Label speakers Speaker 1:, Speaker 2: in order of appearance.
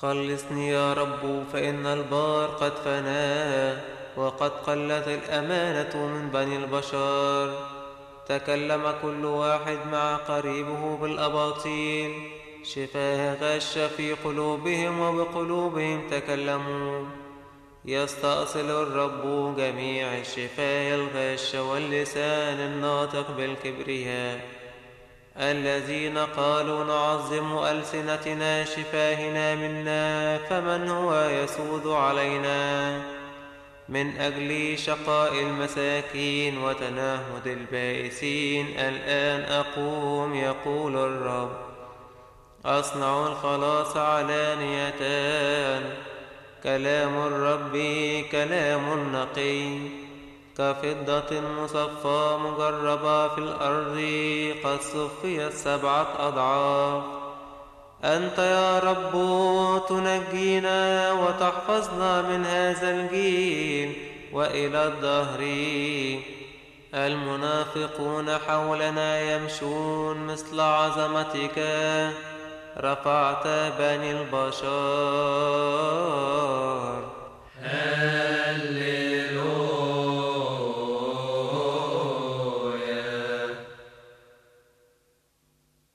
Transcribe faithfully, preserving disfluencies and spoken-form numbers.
Speaker 1: خلصني يا رب فإن البار قد فنى، وقد قلت الأمانة من بني البشر. تكلم كل واحد مع قريبه بالأباطيل، شفاه غش في قلوبهم وبقلوبهم تكلموا. يستأصل الرب جميع الشفاه الغش واللسان الناطق بالكبرياء، الذين قالوا نعظم ألسنتنا شفاهنا منا، فمن هو يسود علينا؟ من أجل شقاء المساكين وتنهد البائسين الآن أقوم، يقول الرب، أصنع الخلاص علانية. كلام الرب كلام نقي كفضة مصفى مجربة في الأرض، قد صفيت سبعة أضعاف. أنت يا رب تنجينا وتحفظنا من هذا الجيل وإلى الدهر. المنافقون حولنا يمشون مثل عظمتك، رفعت بني البشر.